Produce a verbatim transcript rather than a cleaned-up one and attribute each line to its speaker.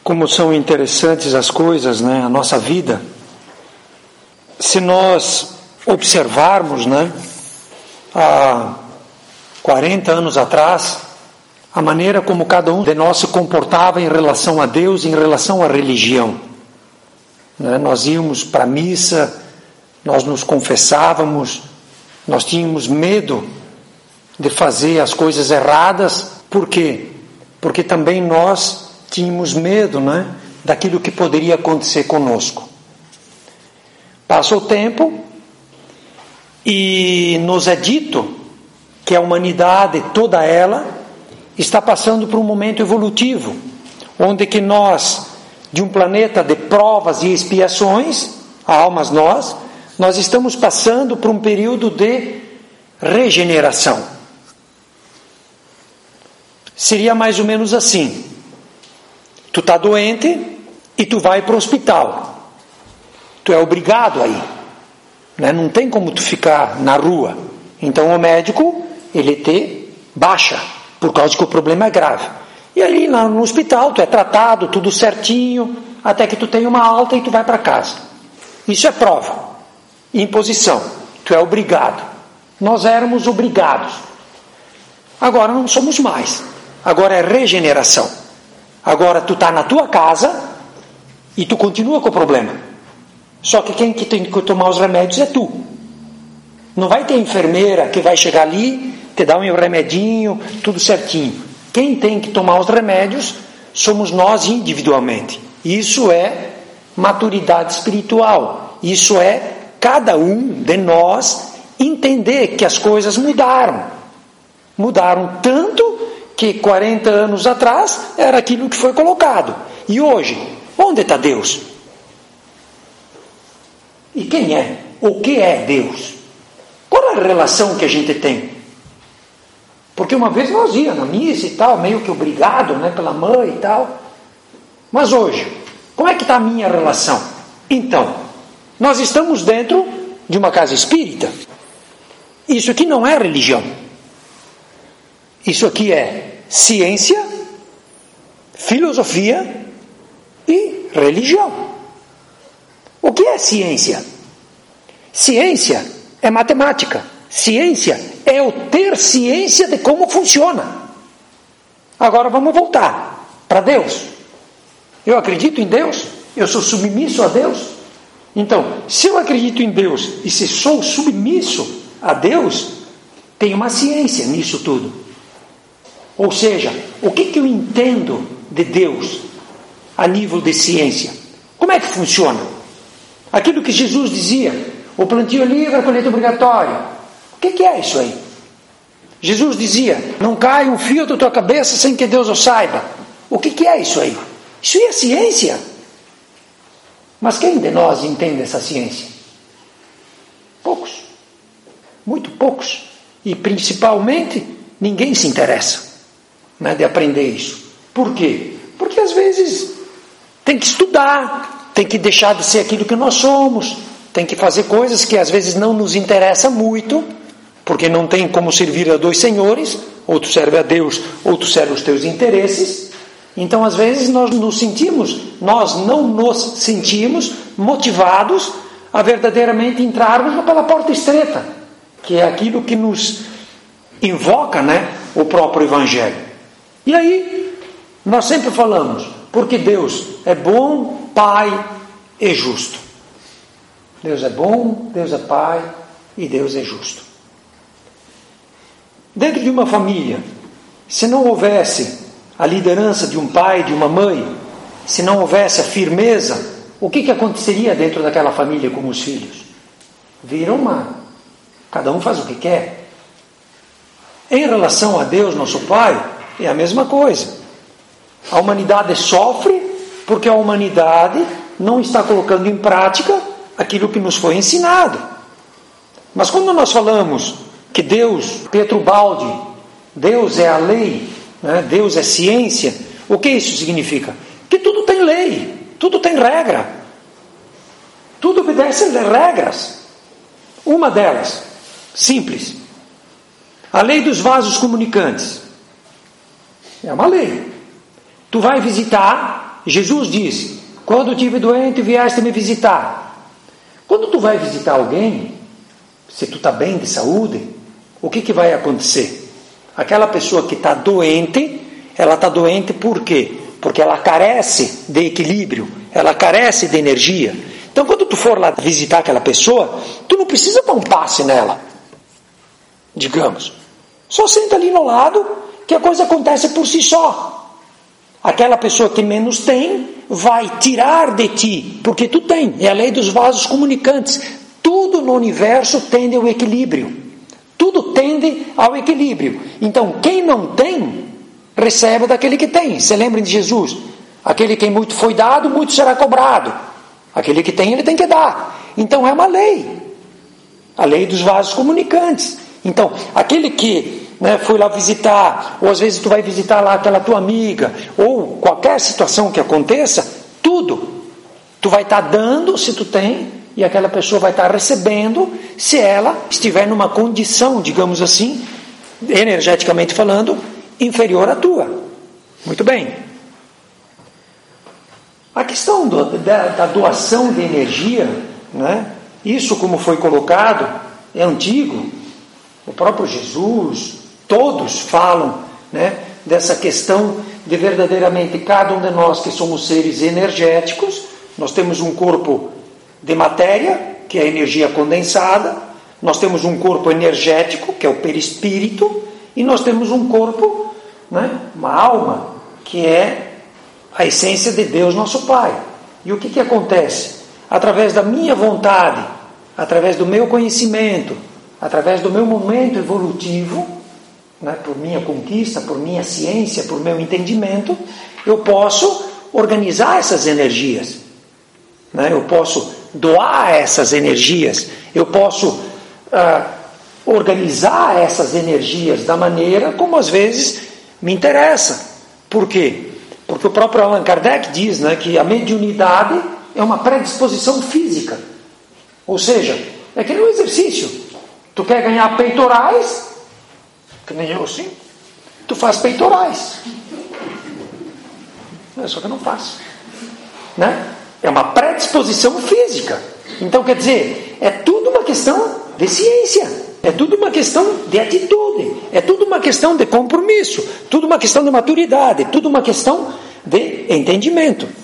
Speaker 1: Como são interessantes as coisas, né? A nossa vida. Se nós observarmos, né? Há quarenta anos atrás, a maneira como cada um de nós se comportava em relação a Deus, em relação à religião. Né? Nós íamos para a missa, nós nos confessávamos, nós tínhamos medo de fazer as coisas erradas. Por quê? Porque também nós tínhamos medo, né, daquilo que poderia acontecer conosco. Passa o tempo e nos é dito que a humanidade, toda ela, está passando por um momento evolutivo, onde que nós, de um planeta de provas e expiações, almas nós, nós estamos passando por um período de regeneração. Seria mais ou menos assim. Tu está doente e tu vai para o hospital. Tu é obrigado a ir. Né? Não tem como tu ficar na rua. Então o médico, ele te baixa, por causa que o problema é grave. E ali no hospital tu é tratado, tudo certinho, até que tu tenha uma alta e tu vai para casa. Isso é prova. Imposição. Tu é obrigado. Nós éramos obrigados. Agora não somos mais. Agora é regeneração. Agora tu está na tua casa e tu continua com o problema. Só que quem que tem que tomar os remédios é tu. Não vai ter enfermeira que vai chegar ali, te dar um remedinho, tudo certinho. Quem tem que tomar os remédios somos nós individualmente. Isso é maturidade espiritual. Isso é cada um de nós entender que as coisas mudaram. Mudaram tanto que quarenta anos atrás era aquilo que foi colocado. E hoje, onde está Deus? E quem é? O que é Deus? Qual é a relação que a gente tem? Porque uma vez nós íamos na missa e tal, meio que obrigado, né, pela mãe e tal. Mas hoje, como é que está a minha relação? Então, nós estamos dentro de uma casa espírita. Isso aqui não é religião. Isso aqui é ciência, filosofia e religião. O que é ciência? Ciência é matemática. Ciência é o ter ciência de como funciona. Agora vamos voltar para Deus. Eu acredito em Deus? Eu sou submisso a Deus? Então, se eu acredito em Deus e se sou submisso a Deus, tem uma ciência nisso tudo. Ou seja, o que, que eu entendo de Deus a nível de ciência? Como é que funciona? Aquilo que Jesus dizia, o plantio livre, a colheita obrigatória. O que, que é isso aí? Jesus dizia, não cai um fio da tua cabeça sem que Deus o saiba. O que, que é isso aí? Isso é ciência. Mas quem de nós entende essa ciência? Poucos. Muito poucos. E principalmente, ninguém se interessa, né, de aprender isso. Por quê? Porque às vezes tem que estudar, tem que deixar de ser aquilo que nós somos, tem que fazer coisas que às vezes não nos interessam muito, porque não tem como servir a dois senhores, ou tu serve a Deus, ou tu serve os teus interesses. Então às vezes nós nos sentimos, nós não nos sentimos motivados a verdadeiramente entrarmos pela porta estreita, que é aquilo que nos invoca, né, o próprio Evangelho. E aí, nós sempre falamos, porque Deus é bom, Pai e justo. Deus é bom, Deus é Pai e Deus é justo. Dentro de uma família, se não houvesse a liderança de um pai, de uma mãe, se não houvesse a firmeza, o que, que aconteceria dentro daquela família com os filhos? Viram uma. Cada um faz o que quer. Em relação a Deus, nosso Pai, é a mesma coisa. A humanidade sofre porque a humanidade não está colocando em prática aquilo que nos foi ensinado. Mas quando nós falamos que Deus, Pietro Baldi, Deus é a lei, né? Deus é ciência, o que isso significa? Que tudo tem lei, tudo tem regra, tudo obedece regras. Uma delas, simples, a lei dos vasos comunicantes. É uma lei. Tu vai visitar Jesus disse, quando estive doente, vieste me visitar. Quando tu vai visitar alguém, se tu está bem de saúde, o que, que vai acontecer? Aquela pessoa que está doente, ela está doente por quê? Porque ela carece de equilíbrio, ela carece de energia. Então, quando tu for lá visitar aquela pessoa, tu não precisa dar um passe nela, digamos. Só senta ali no lado, que a coisa acontece por si só. Aquela pessoa que menos tem, vai tirar de ti, porque tu tem. É a lei dos vasos comunicantes. Tudo no universo tende ao equilíbrio. Tudo tende ao equilíbrio. Então, quem não tem, recebe daquele que tem. Se lembrem de Jesus. Aquele que muito foi dado, muito será cobrado. Aquele que tem, ele tem que dar. Então, é uma lei. A lei dos vasos comunicantes. Então, aquele que, né, foi lá visitar, ou às vezes tu vai visitar lá aquela tua amiga, ou qualquer situação que aconteça, tudo, tu vai estar dando se tu tem, e aquela pessoa vai estar recebendo se ela estiver numa condição, digamos assim, energeticamente falando, inferior à tua. Muito bem. A questão do, da, da doação de energia, né, isso como foi colocado, é antigo. O próprio Jesus, todos falam, né, dessa questão de verdadeiramente cada um de nós que somos seres energéticos, nós temos um corpo de matéria, que é a energia condensada, nós temos um corpo energético, que é o perispírito, e nós temos um corpo, né, uma alma, que é a essência de Deus, nosso Pai. E o que, que acontece? Através da minha vontade, através do meu conhecimento, através do meu momento evolutivo, né, por minha conquista, por minha ciência, por meu entendimento, eu posso organizar essas energias. Né, eu posso doar essas energias. Eu posso ah, organizar essas energias da maneira como às vezes me interessa. Por quê? Porque o próprio Allan Kardec diz, né, que a mediunidade é uma predisposição física. Ou seja, é que nem um exercício. Tu quer ganhar peitorais, que nem eu assim, tu faz peitorais. É só que eu não faço. Né? É uma predisposição física. Então, quer dizer, é tudo uma questão de ciência. É tudo uma questão de atitude. É tudo uma questão de compromisso. Tudo uma questão de maturidade. Tudo uma questão de entendimento.